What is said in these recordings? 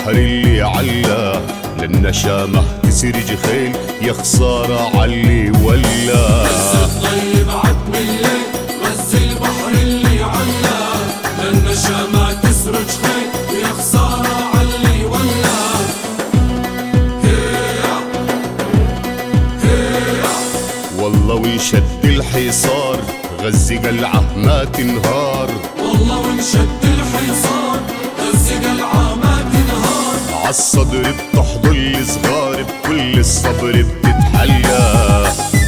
البحر اللي علا، للنشامة تسرج خيل يا خسارة علي ولا. غز الطيب عتم الليل، غز البحر اللي علا، للنشامة تسرج خيل يا خسارة علي ولا. والله ويشد الحصار غزي قلعة ما تنهار، والله وانشد الحصار غزي قلعة ما تنهار. عالصدر بتحضن الصغار بكل الصبر بتتحلى.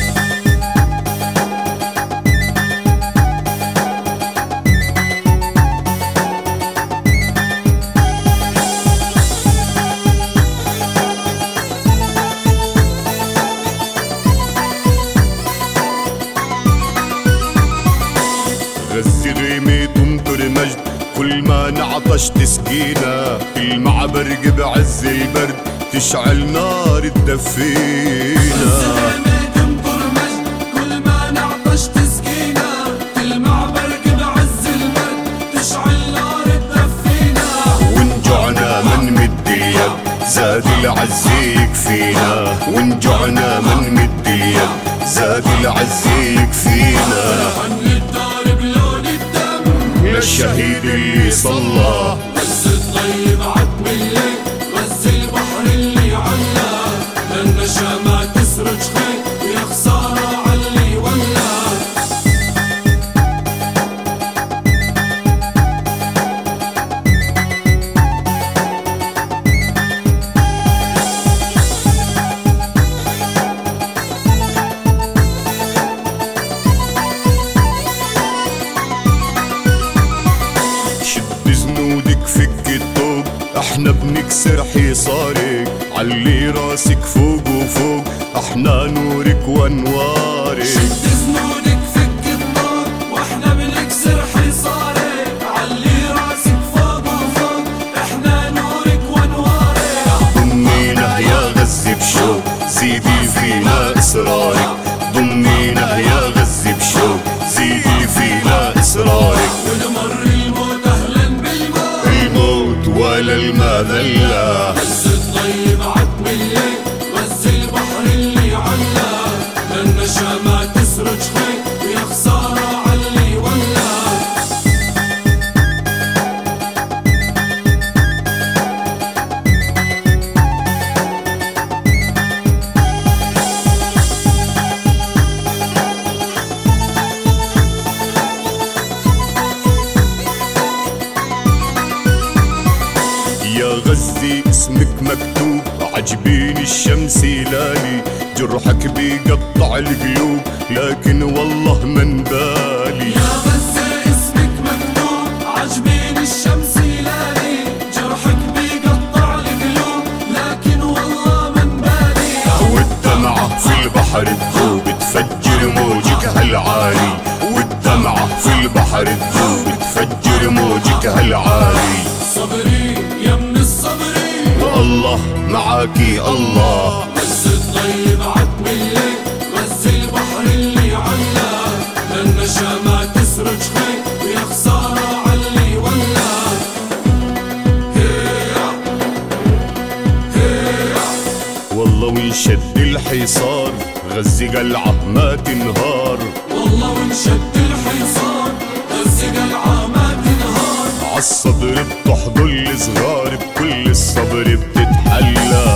غزي غيمة تمطر مجد كل ما نعطش تسقينا، كل مع برق بعز البرد تشعل نار تدفينا. غزي غيمة تمطر مجد كل ما نعطش تسقينا، كل مع برق بعز البرد تشعل نار تدفينا. وإن جوعنا من مد اليد زاد العز يكفينا، وإن جوعنا من مد اليد زاد العز يكفينا. للشهيد اللي صلى غز الطيب عتم الليل، غز البحر اللي علا، للنشامة تسرج خيل يا خسارة علي ولا. بزنودك فك الطوب احنا بنكسر حصارك، علي راسك فوق وفوق احنا نورك وانوارك. شد زنودك فك الطوب واحنا بنكسر حصارك، علي راسك فوق وفوق احنا نورك وانوارك. ضمينا يا غزي بشوق زيدي فينا اسرارك، ضمينا يا غزي بشوق زيدي فينا اسرارك. ونمر الموت اهلا بالموت، الموت ولا المذلة. غز الطيب عتم الليل، غز البحر اللي علا، للنشامة تسرج خيل يا خسارة علي ولا. يا غزي اسمك مكتوب عجبين الشمس لالي، جرحك بيقطع القلوب لكن والله من بالي. يا غزة اسمك مكتوب عجبين الشمس لالي، جرحك بيقطع القلوب لكن والله من بالي. والدمعة في البحر تذوب تفجر موجك هالعالي، والدمعة في البحر تذوب تفجر موجك هالعالي. صبري يا من الصبري والله معاكي الله. غز الطيب عتم الليل، غز البحر اللي علا، للنشامة تسرج خيل يا خسارة علي ولا. والله وينشد الحصار غزي قلعة ما تنهار، والله وانشد الحصار غزي قلعة ما تنهار. عالصدر بتحضن الصغار بكل الصبر بتتحلى.